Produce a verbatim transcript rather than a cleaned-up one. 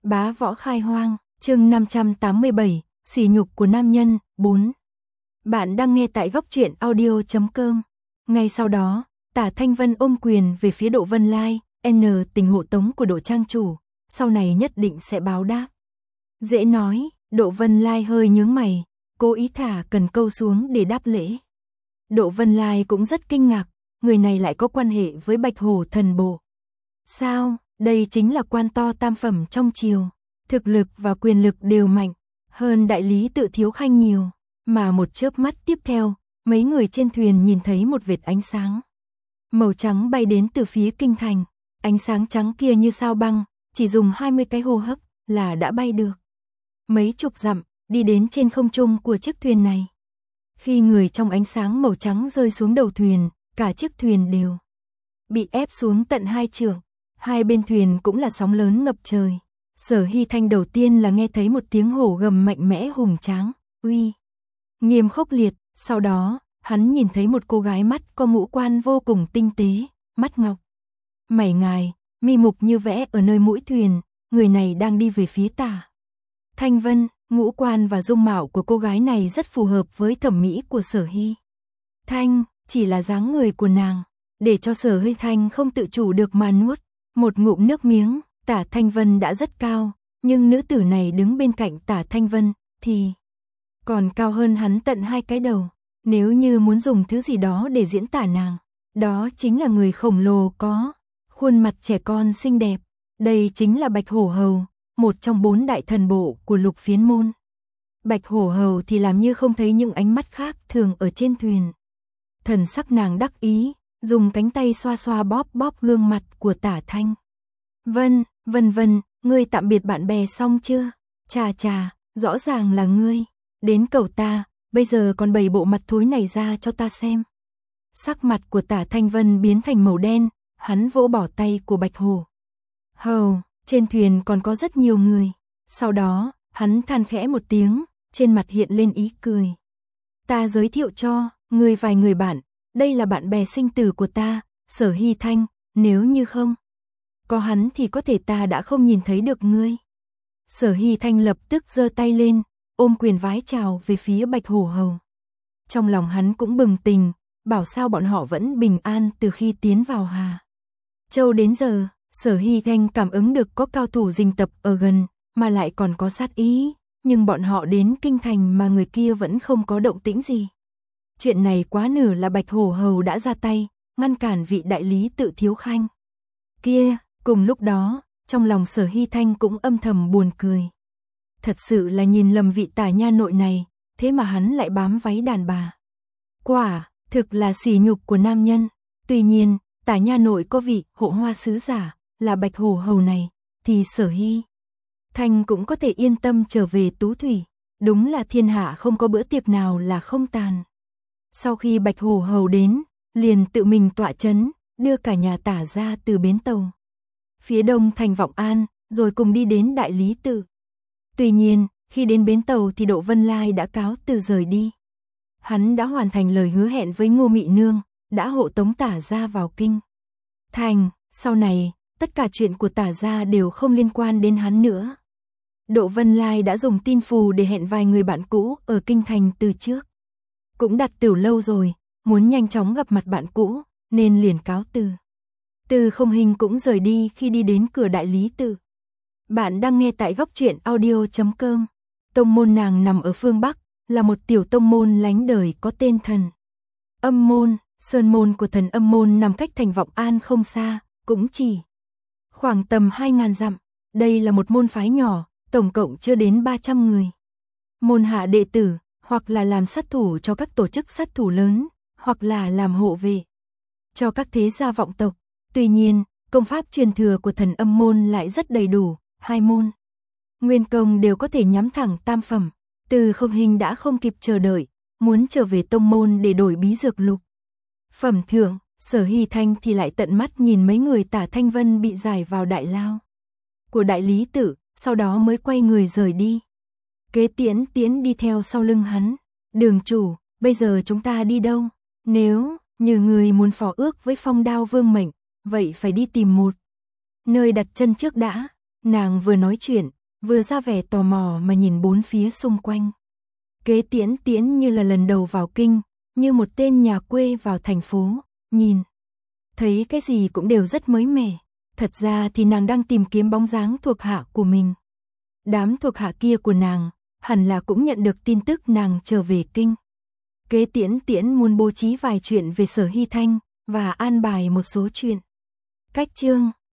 Bá võ khai hoang, chương năm trăm tám mươi bảy, sỉ nhục của nam nhân, bốn. Bạn đang nghe tại góc truyện audio chấm com. Ngay sau đó, Tả Thanh Vân ôm quyền về phía Độ Vân Lai, N tình hộ tống của Độ trang chủ, sau này nhất định sẽ báo đáp. Dễ nói, Độ Vân Lai hơi nhướng mày, cố ý thả cần câu xuống để đáp lễ. Độ Vân Lai cũng rất kinh ngạc, người này lại có quan hệ với Bạch Hổ thần bộ. Sao, đây chính là quan to tam phẩm trong triều, thực lực và quyền lực đều mạnh, hơn đại lý Tự Thiếu Khanh nhiều, mà một chớp mắt tiếp theo, mấy người trên thuyền nhìn thấy một vệt ánh sáng màu trắng bay đến từ phía kinh thành, ánh sáng trắng kia như sao băng, chỉ dùng hai mươi cái hô hấp là đã bay được mấy chục dặm, đi đến trên không trung của chiếc thuyền này. Khi người trong ánh sáng màu trắng rơi xuống đầu thuyền, cả chiếc thuyền đều bị ép xuống tận hai trượng, hai bên thuyền cũng là sóng lớn ngập trời. Sở Hy Thanh đầu tiên là nghe thấy một tiếng hổ gầm mạnh mẽ hùng tráng, uy nghiêm khốc liệt, sau đó, hắn nhìn thấy một cô gái mắt có ngũ quan vô cùng tinh tế, mắt ngọc, mày ngài, mi mục như vẽ ở nơi mũi thuyền, người này đang đi về phía Tả Thanh Vân. Ngũ quan và dung mạo của cô gái này rất phù hợp với thẩm mỹ của Sở Hy Thanh, chỉ là dáng người của nàng, để cho Sở Hy Thanh không tự chủ được mà nuốt một ngụm nước miếng. Tả Thanh Vân đã rất cao, nhưng nữ tử này đứng bên cạnh Tả Thanh Vân thì còn cao hơn hắn tận hai cái đầu. Nếu như muốn dùng thứ gì đó để diễn tả nàng, đó chính là người khổng lồ có khuôn mặt trẻ con xinh đẹp. Đây chính là Bạch Hổ Hầu, một trong bốn đại thần bộ của Lục Phiến môn. Bạch Hổ Hầu thì làm như không thấy những ánh mắt khác thường ở trên thuyền. Thần sắc nàng đắc ý, dùng cánh tay xoa xoa bóp bóp gương mặt của Tả Thanh Vân. Vân Vân, ngươi tạm biệt bạn bè xong chưa? Chà chà, rõ ràng là ngươi đến cầu ta, bây giờ còn bày bộ mặt thối này ra cho ta xem. Sắc mặt của Tả Thanh Vân biến thành màu đen, hắn vỗ bỏ tay của Bạch Hổ Hầu, trên thuyền còn có rất nhiều người. Sau đó, hắn than khẽ một tiếng, trên mặt hiện lên ý cười. Ta giới thiệu cho ngươi vài người bạn, đây là bạn bè sinh tử của ta, Sở Hy Thanh, nếu như không có hắn thì có thể ta đã không nhìn thấy được ngươi. Sở Hy Thanh lập tức giơ tay lên, ôm quyền vái chào về phía Bạch Hổ Hầu. Trong lòng hắn cũng bừng tỉnh, bảo sao bọn họ vẫn bình an từ khi tiến vào Hà Châu đến giờ. Sở Hy Thanh cảm ứng được có cao thủ rình tập ở gần, mà lại còn có sát ý, nhưng bọn họ đến kinh thành mà người kia vẫn không có động tĩnh gì. Chuyện này quá nửa là Bạch Hổ Hầu đã ra tay, ngăn cản vị đại lý Tự Thiếu Khanh kia. Cùng lúc đó, trong lòng Sở Hy Thanh cũng âm thầm buồn cười. Thật sự là nhìn lầm vị Tả nha nội này, thế mà hắn lại bám váy đàn bà. Quả, thực là sỉ nhục của nam nhân. Tuy nhiên, Tả nha nội có vị hộ hoa sứ giả là Bạch Hổ Hầu này, thì Sở Hy Thanh cũng có thể yên tâm trở về Tú Thủy. Đúng là thiên hạ không có bữa tiệc nào là không tàn. Sau khi Bạch Hổ Hầu đến, liền tự mình tọa chấn, đưa cả nhà Tả ra từ bến tàu phía đông thành Vọng An, rồi cùng đi đến đại lý Tự. Tuy nhiên, khi đến bến tàu thì Độ Vân Lai đã cáo từ rời đi. Hắn đã hoàn thành lời hứa hẹn với Ngô Mị Nương, đã hộ tống Tả gia vào kinh thành. Sau này, tất cả chuyện của Tả gia đều không liên quan đến hắn nữa. Độ Vân Lai đã dùng tin phù để hẹn vài người bạn cũ ở kinh thành từ trước. Cũng đặt tiểu lâu rồi, muốn nhanh chóng gặp mặt bạn cũ, nên liền cáo từ. Từ Không Hình cũng rời đi khi đi đến cửa đại lý Tự. Bạn đang nghe tại góc truyện audio chấm com. Tông môn nàng nằm ở phương Bắc, là một tiểu tông môn lánh đời có tên Thần Âm môn. Sơn môn của Thần Âm môn nằm cách thành Vọng An không xa, cũng chỉ khoảng tầm hai ngàn dặm. Đây là một môn phái nhỏ, tổng cộng chưa đến ba trăm người. Môn hạ đệ tử, hoặc là làm sát thủ cho các tổ chức sát thủ lớn, hoặc là làm hộ vệ cho các thế gia vọng tộc. Tuy nhiên, công pháp truyền thừa của Thần Âm môn lại rất đầy đủ, hai môn nguyên công đều có thể nhắm thẳng tam phẩm. Từ Không Hình đã không kịp chờ đợi, muốn trở về tông môn để đổi bí dược lục phẩm thượng. Sở Hy Thanh thì lại tận mắt nhìn mấy người Tả Thanh Vân bị giải vào đại lao của đại lý Tự, sau đó mới quay người rời đi. Kế Tiễn Tiễn đi theo sau lưng hắn. Đường chủ, bây giờ chúng ta đi đâu? Nếu như người muốn phó ước với Phong Đao Vương mệnh, vậy phải đi tìm một nơi đặt chân trước đã. Nàng vừa nói chuyện, vừa ra vẻ tò mò mà nhìn bốn phía xung quanh. Kế Tiễn Tiễn như là lần đầu vào kinh, như một tên nhà quê vào thành phố, nhìn. Thấy cái gì cũng đều rất mới mẻ. Thật ra thì nàng đang tìm kiếm bóng dáng thuộc hạ của mình. Đám thuộc hạ kia của nàng, hẳn là cũng nhận được tin tức nàng trở về kinh. Kế Tiễn Tiễn muốn bố trí vài chuyện về Sở Hy Thanh, và an bài một số chuyện. Cách chương